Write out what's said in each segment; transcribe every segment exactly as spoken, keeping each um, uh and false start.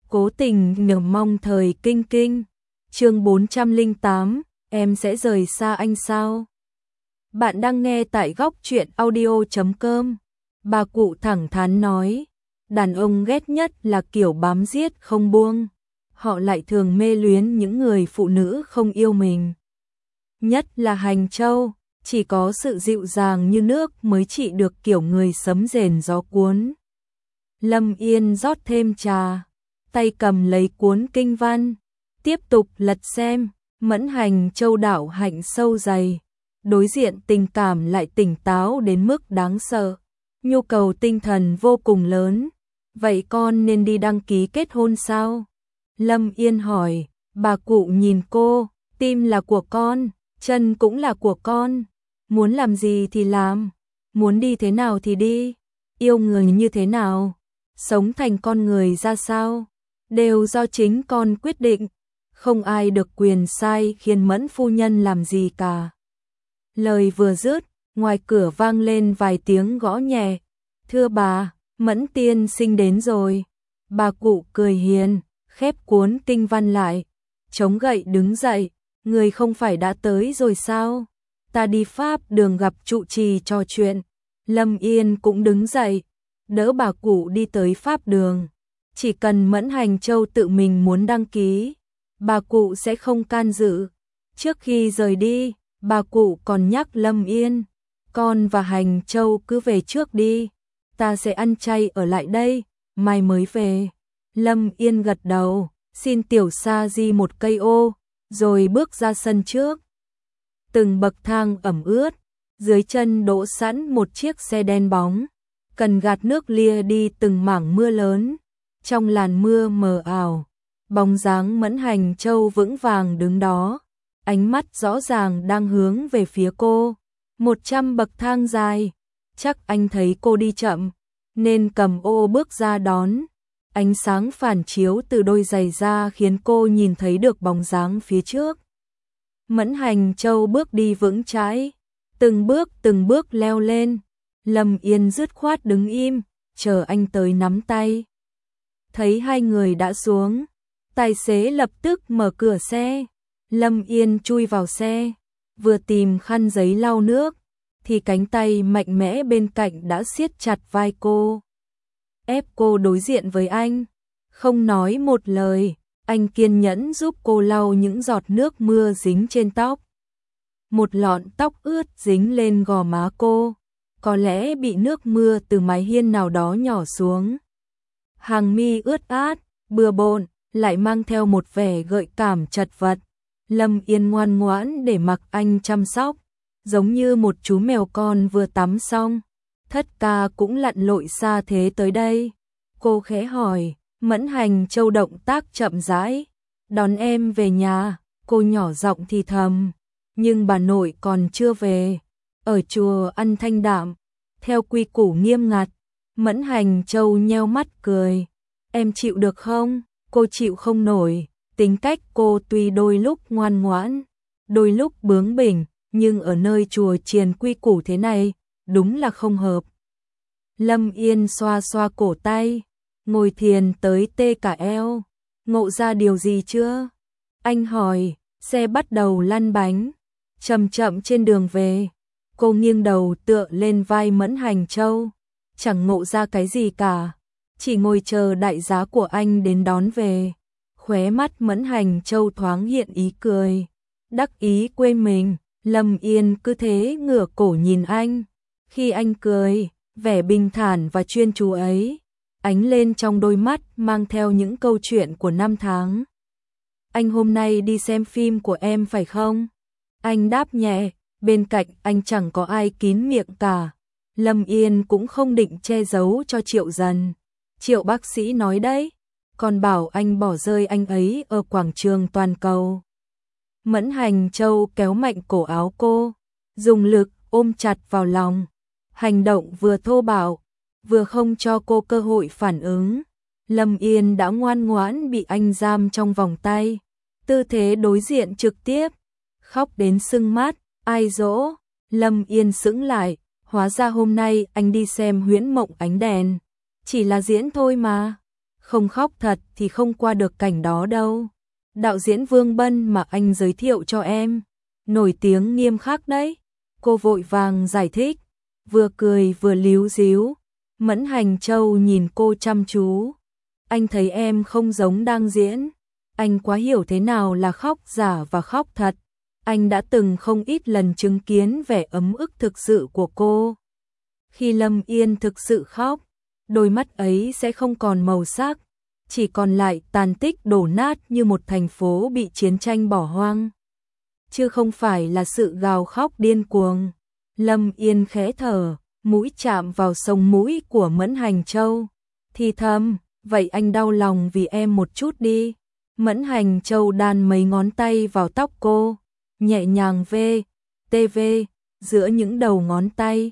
Cố tình nhờ mong thời kinh kinh. Chương bốn trăm lẻ tám, em sẽ rời xa anh sao? Bạn đang nghe tại góc truyện audio chấm com. Bà cụ thẳng thắn nói, đàn ông ghét nhất là kiểu bám giết không buông. Họ lại thường mê luyến những người phụ nữ không yêu mình. Nhất là Hành Châu, chỉ có sự dịu dàng như nước mới trị được kiểu người sấm rền gió cuốn. Lâm Yên rót thêm trà, tay cầm lấy cuốn kinh văn, tiếp tục lật xem. Mẫn Hành Châu đạo hạnh sâu dày, đối diện tình cảm lại tỉnh táo đến mức đáng sợ, nhu cầu tinh thần vô cùng lớn. Vậy con nên đi đăng ký kết hôn sao? Lâm Yên hỏi. Bà cụ nhìn cô, tim là của con, chân cũng là của con, muốn làm gì thì làm, muốn đi thế nào thì đi, yêu người như thế nào, sống thành con người ra sao, đều do chính con quyết định, không ai được quyền sai khiến Mẫn phu nhân làm gì cả. Lời vừa dứt, ngoài cửa vang lên vài tiếng gõ nhẹ. Thưa bà, Mẫn tiên sinh đến rồi. Bà cụ cười hiền, khép cuốn kinh văn lại, chống gậy đứng dậy. Người không phải đã tới rồi sao? Ta đi Pháp đường gặp trụ trì trò chuyện. Lâm Yên cũng đứng dậy, đỡ bà cụ đi tới Pháp đường. Chỉ cần Mẫn Hành Châu tự mình muốn đăng ký, bà cụ sẽ không can dự. Trước khi rời đi, bà cụ còn nhắc Lâm Yên, con và Hành Châu cứ về trước đi, ta sẽ ăn chay ở lại đây, mai mới về. Lâm Yên gật đầu, xin tiểu sa di một cây ô, rồi bước ra sân trước. Từng bậc thang ẩm ướt, dưới chân đỗ sẵn một chiếc xe đen bóng, cần gạt nước lia đi từng mảng mưa lớn. Trong làn mưa mờ ảo, bóng dáng Mẫn Hành Châu vững vàng đứng đó, ánh mắt rõ ràng đang hướng về phía cô. Một trăm bậc thang dài, chắc anh thấy cô đi chậm, nên cầm ô bước ra đón. Ánh sáng phản chiếu từ đôi giày ra khiến cô nhìn thấy được bóng dáng phía trước. Mẫn Hành Châu bước đi vững chãi, từng bước từng bước leo lên. Lâm Yên dứt khoát đứng im, chờ anh tới nắm tay. Thấy hai người đã xuống, tài xế lập tức mở cửa xe. Lâm Yên chui vào xe, vừa tìm khăn giấy lau nước, thì cánh tay mạnh mẽ bên cạnh đã siết chặt vai cô, ép cô đối diện với anh. Không nói một lời, anh kiên nhẫn giúp cô lau những giọt nước mưa dính trên tóc. Một lọn tóc ướt dính lên gò má cô, có lẽ bị nước mưa từ mái hiên nào đó nhỏ xuống. Hàng mi ướt át, bừa bộn, lại mang theo một vẻ gợi cảm chật vật. Lâm Yên ngoan ngoãn để mặc anh chăm sóc, giống như một chú mèo con vừa tắm xong. Thất ca cũng lặn lội xa thế tới đây. Cô khẽ hỏi. Mẫn Hành Châu động tác chậm rãi, đón em về nhà. Cô nhỏ giọng thì thầm, nhưng bà nội còn chưa về, ở chùa ăn thanh đạm, theo quy củ nghiêm ngặt. Mẫn Hành Châu nheo mắt cười, em chịu được không? Cô chịu không nổi. Tính cách cô tuy đôi lúc ngoan ngoãn, đôi lúc bướng bỉnh, nhưng ở nơi chùa chiền quy củ thế này, đúng là không hợp. Lâm Yên xoa xoa cổ tay, ngồi thiền tới tê cả eo. Ngộ ra điều gì chưa? Anh hỏi. Xe bắt đầu lăn bánh, chậm chậm trên đường về. Cô nghiêng đầu tựa lên vai Mẫn Hành Châu, chẳng ngộ ra cái gì cả, chỉ ngồi chờ đại giá của anh đến đón về. Khóe mắt Mẫn Hành Châu thoáng hiện ý cười, đắc ý quên mình. Lâm Yên cứ thế ngửa cổ nhìn anh. Khi anh cười, vẻ bình thản và chuyên chú ấy ánh lên trong đôi mắt, mang theo những câu chuyện của năm tháng. Anh hôm nay đi xem phim của em phải không? Anh đáp nhẹ, bên cạnh anh chẳng có ai kín miệng cả. Lâm Yên cũng không định che giấu cho Triệu Dần. Triệu bác sĩ nói đấy, còn bảo anh bỏ rơi anh ấy ở quảng trường toàn cầu. Mẫn Hành Châu kéo mạnh cổ áo cô, dùng lực ôm chặt vào lòng. Hành động vừa thô bạo, vừa không cho cô cơ hội phản ứng. Lâm Yên đã ngoan ngoãn bị anh giam trong vòng tay, tư thế đối diện trực tiếp, khóc đến sưng mắt. Ai dỗ? Lâm Yên sững lại, hóa ra hôm nay anh đi xem Huyễn Mộng Ánh Đèn, chỉ là diễn thôi mà. không khóc thật thì không qua được cảnh đó đâu. Đạo diễn Vương Bân mà anh giới thiệu cho em, nổi tiếng nghiêm khắc đấy. Cô vội vàng giải thích, vừa cười vừa líu díu. Mẫn Hành Châu nhìn cô chăm chú. Anh thấy em không giống đang diễn. Anh quá hiểu thế nào là khóc giả và khóc thật. Anh đã từng không ít lần chứng kiến vẻ ấm ức thực sự của cô. Khi Lâm Yên thực sự khóc, đôi mắt ấy sẽ không còn màu sắc, chỉ còn lại tàn tích đổ nát như một thành phố bị chiến tranh bỏ hoang. Chứ không phải là sự gào khóc điên cuồng. Lâm Yên khẽ thở, mũi chạm vào sống mũi của Mẫn Hành Châu. Thì thầm, vậy anh đau lòng vì em một chút đi. Mẫn Hành Châu đan mấy ngón tay vào tóc cô, nhẹ nhàng vê, tê vê, giữa những đầu ngón tay.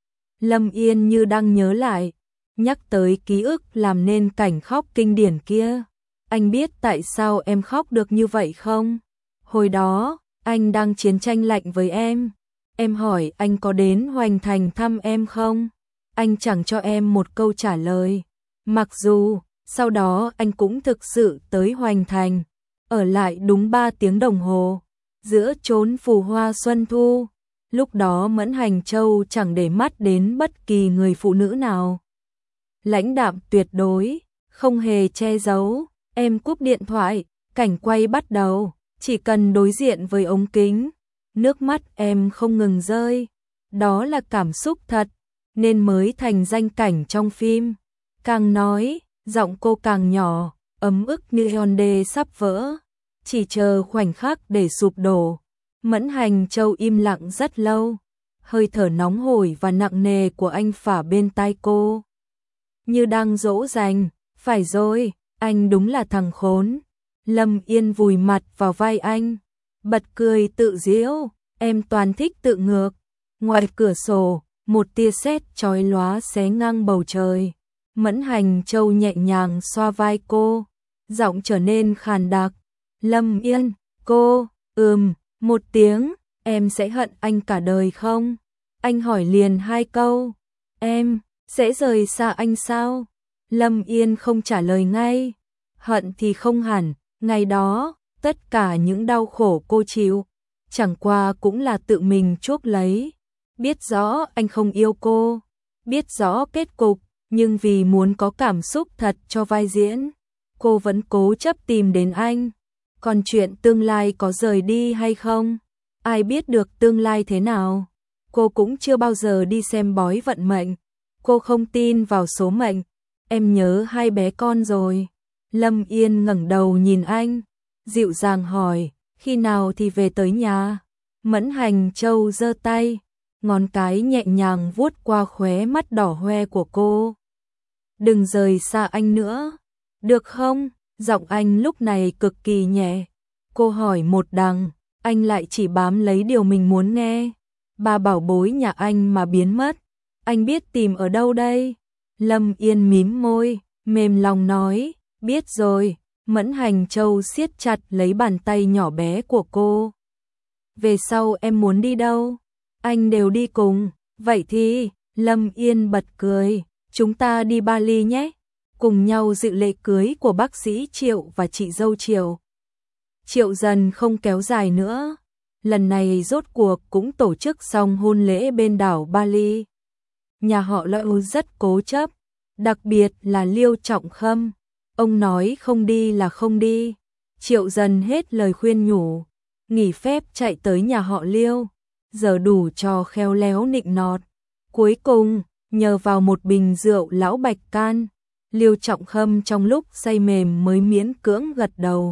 Lâm Yên như đang nhớ lại, nhắc tới ký ức làm nên cảnh khóc kinh điển kia. Anh biết tại sao em khóc được như vậy không? Hồi đó, anh đang chiến tranh lạnh với em. Em hỏi anh có đến Hoành Thành thăm em không? Anh chẳng cho em một câu trả lời. Mặc dù, sau đó anh cũng thực sự tới Hoành Thành, ở lại đúng ba tiếng đồng hồ, giữa chốn phù hoa xuân thu. Lúc đó Mẫn Hành Châu chẳng để mắt đến bất kỳ người phụ nữ nào. Lãnh đạm tuyệt đối, không hề che giấu. Em cúp điện thoại, cảnh quay bắt đầu, chỉ cần đối diện với ống kính, nước mắt em không ngừng rơi. Đó là cảm xúc thật, nên mới thành danh cảnh trong phim. Càng nói, giọng cô càng nhỏ, ấm ức như hòn đê sắp vỡ, chỉ chờ khoảnh khắc để sụp đổ. Mẫn Hành Châu im lặng rất lâu, hơi thở nóng hổi và nặng nề của anh phả bên tai cô. Như đang dỗ dành, phải rồi, anh đúng là thằng khốn. Lâm Yên vùi mặt vào vai anh, bật cười tự giễu, em toàn thích tự ngược. Ngoài cửa sổ, một tia sét chói lóa xé ngang bầu trời. Mẫn Hành Châu nhẹ nhàng xoa vai cô, giọng trở nên khàn đặc. Lâm Yên, cô, ừm, một tiếng, em sẽ hận anh cả đời không? Anh hỏi liền hai câu, em sẽ rời xa anh sao? Lâm Yên không trả lời ngay. Hận thì không hẳn, ngày đó, tất cả những đau khổ cô chịu, chẳng qua cũng là tự mình chuốc lấy. Biết rõ anh không yêu cô, biết rõ kết cục, nhưng vì muốn có cảm xúc thật cho vai diễn, cô vẫn cố chấp tìm đến anh. Còn chuyện tương lai có rời đi hay không, ai biết được tương lai thế nào. Cô cũng chưa bao giờ đi xem bói vận mệnh, cô không tin vào số mệnh. Em nhớ hai bé con rồi. Lâm Yên ngẩng đầu nhìn anh, dịu dàng hỏi, khi nào thì về tới nhà? Mẫn Hành Châu giơ tay, ngón cái nhẹ nhàng vuốt qua khóe mắt đỏ hoe của cô. Đừng rời xa anh nữa, được không? Giọng anh lúc này cực kỳ nhẹ. Cô hỏi một đằng, anh lại chỉ bám lấy điều mình muốn nghe. Ba bảo bối nhà anh mà biến mất, anh biết tìm ở đâu đây? Lâm Yên mím môi, mềm lòng nói, biết rồi. Mẫn Hành Châu siết chặt lấy bàn tay nhỏ bé của cô. Về sau em muốn đi đâu? Anh đều đi cùng. Vậy thì, Lâm Yên bật cười, chúng ta đi Bali nhé. Cùng nhau dự lễ cưới của bác sĩ Triệu và chị dâu Triệu. Triệu Dần không kéo dài nữa. Lần này rốt cuộc cũng tổ chức xong hôn lễ bên đảo Bali. Nhà họ Lợi rất cố chấp, đặc biệt là Liêu Trọng Khâm. Ông nói không đi là không đi. Triệu Dần hết lời khuyên nhủ, nghỉ phép chạy tới nhà họ Liêu, giờ đủ trò khéo léo nịnh nọt. Cuối cùng, nhờ vào một bình rượu lão bạch can, Liêu Trọng Khâm trong lúc say mềm mới miễn cưỡng gật đầu.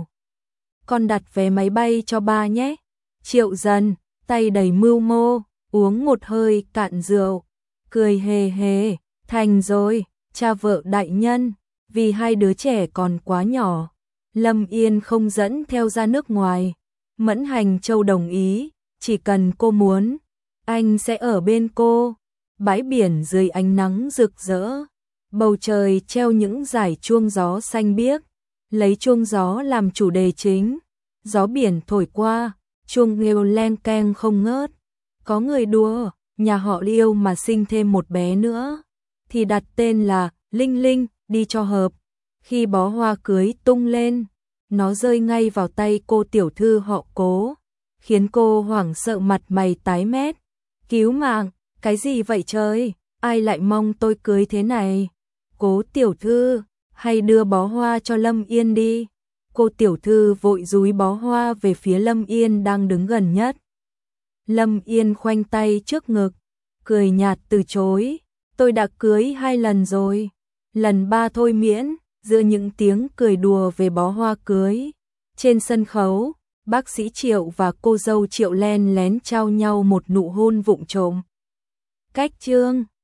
Con đặt vé máy bay cho ba nhé. Triệu Dần, tay đầy mưu mô, uống một hơi cạn rượu, cười hề hề, thành rồi, cha vợ đại nhân, vì hai đứa trẻ còn quá nhỏ. Lâm Yên không dẫn theo ra nước ngoài. Mẫn Hành Châu đồng ý, chỉ cần cô muốn, anh sẽ ở bên cô. Bãi biển dưới ánh nắng rực rỡ, bầu trời treo những dải chuông gió xanh biếc, lấy chuông gió làm chủ đề chính. Gió biển thổi qua, chuông nghêu len keng không ngớt. Có người đùa, nhà họ Liêu mà sinh thêm một bé nữa, thì đặt tên là Linh Linh, đi cho hợp. Khi bó hoa cưới tung lên, nó rơi ngay vào tay cô tiểu thư họ Cố, khiến cô hoảng sợ mặt mày tái mét. Cứu mạng, cái gì vậy trời, ai lại mong tôi cưới thế này? Cố tiểu thư, hay đưa bó hoa cho Lâm Yên đi. Cô tiểu thư vội dúi bó hoa về phía Lâm Yên đang đứng gần nhất. Lâm Yên khoanh tay trước ngực, cười nhạt từ chối. Tôi đã cưới hai lần rồi, lần ba thôi miễn. Giữa những tiếng cười đùa về bó hoa cưới, trên sân khấu, bác sĩ Triệu và cô dâu Triệu len lén trao nhau một nụ hôn vụng trộm. Cách chương